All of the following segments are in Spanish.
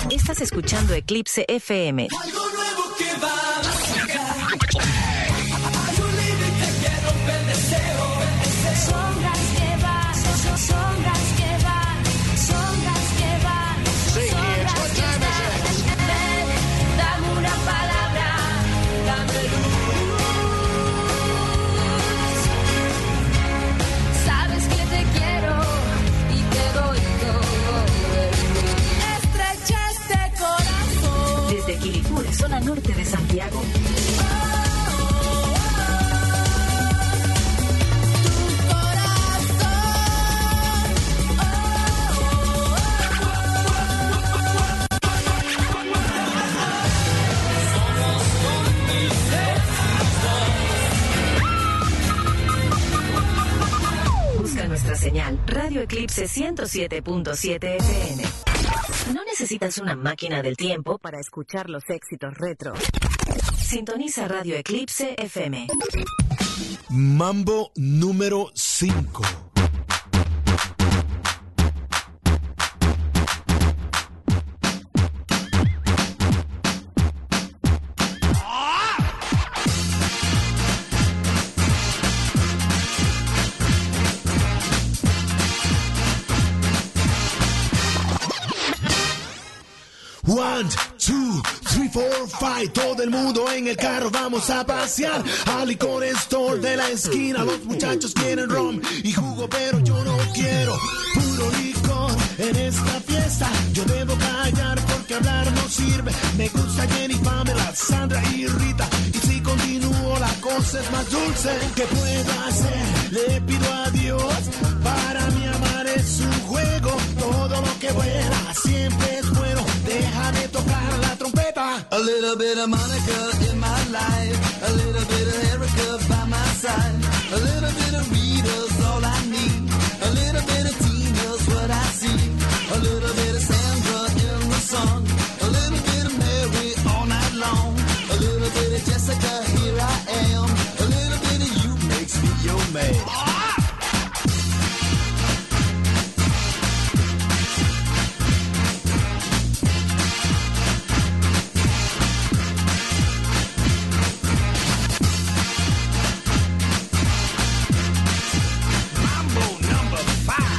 Estás escuchando Eclipse FM. Algo nuevo que va a sacar. Hay un límite que rompe el deseo. Sombras que van, sombras que van, sombras que van. Sombras que van. Ven, dame una palabra, dame luz. Sabes que te quiero y te doy todo el mundo. Estrecha este corazón. Desde Quilicura, zona norte de Santiago. Busca nuestra señal Radio Eclipse 107.7 FM. No necesitas una máquina del tiempo para escuchar los éxitos retro. Sintoniza Radio Eclipse FM. Mambo número 5. One, two, three, four, five. Todo el mundo en el carro, vamos a pasear al licor store de la esquina. Los muchachos quieren rum y jugo, pero yo no quiero puro licor en esta fiesta. Yo debo callar porque hablar no sirve. Me gusta Jenny, Pamela, Sandra y Rita. Y si continúo la cosa es más dulce. ¿Qué puedo hacer? Le pido a Dios. Para mí amar es un juego. Todo lo que vuela siempre es bueno. Déjame tocar la trompeta. A little bit of Monica in my life. A little bit of Erica by my side. A little bit of Rita's all I need. A little bit of Tina's what I see. A little bit of Sandra in the song. A little bit of Mary all night long. A little bit of Jessica, here I am. A little bit of you makes me your man. Mambo number 5.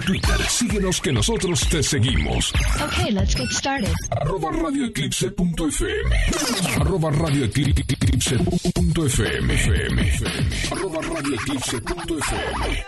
Twitter, síguenos que nosotros te seguimos. Okay, let's get started. @radioeclipse.fm. @radioeclipse.fm. @radioeclipse.fm.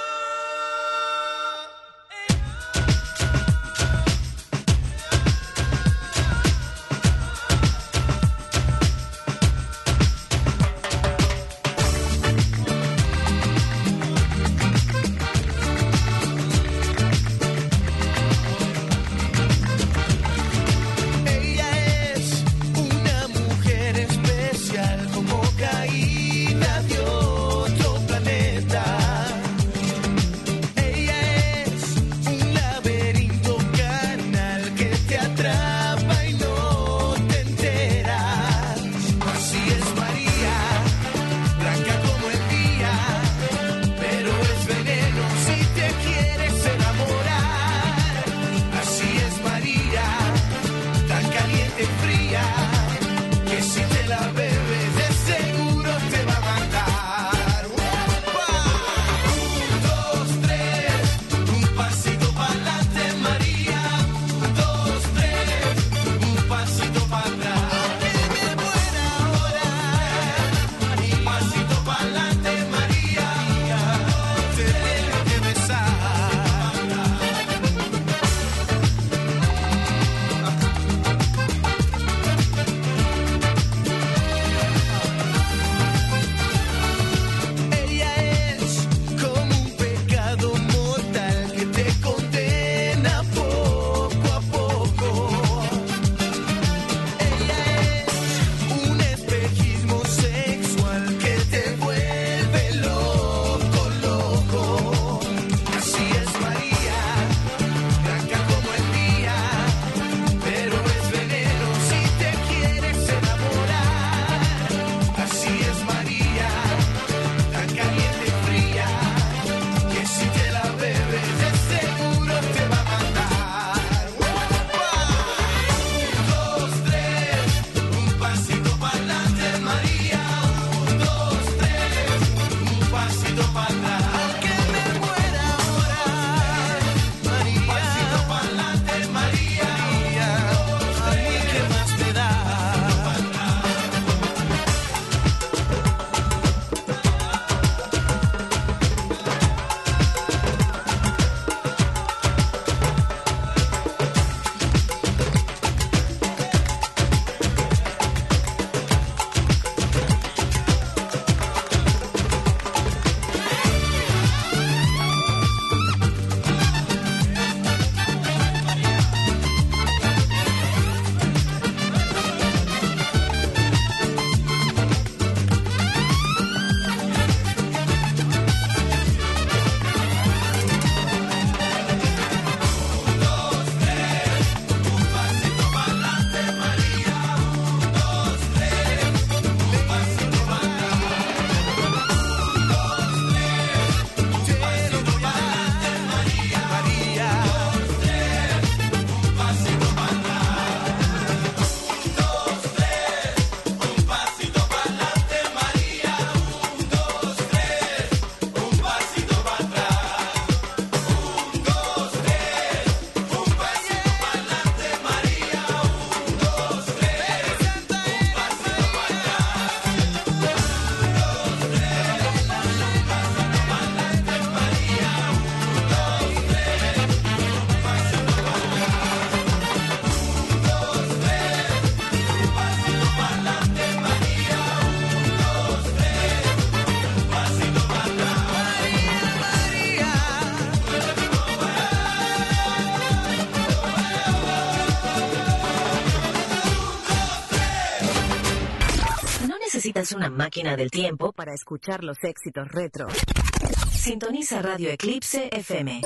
necesitas una máquina del tiempo para escuchar los éxitos retro. Sintoniza Radio Eclipse FM.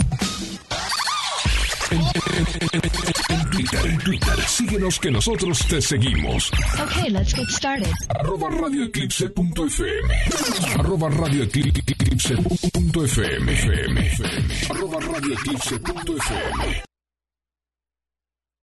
En Twitter, síguenos que nosotros te seguimos. Okay, let's get started. @radioeclipse.fm. @radioeclipse.fm. @radioeclipse.fm.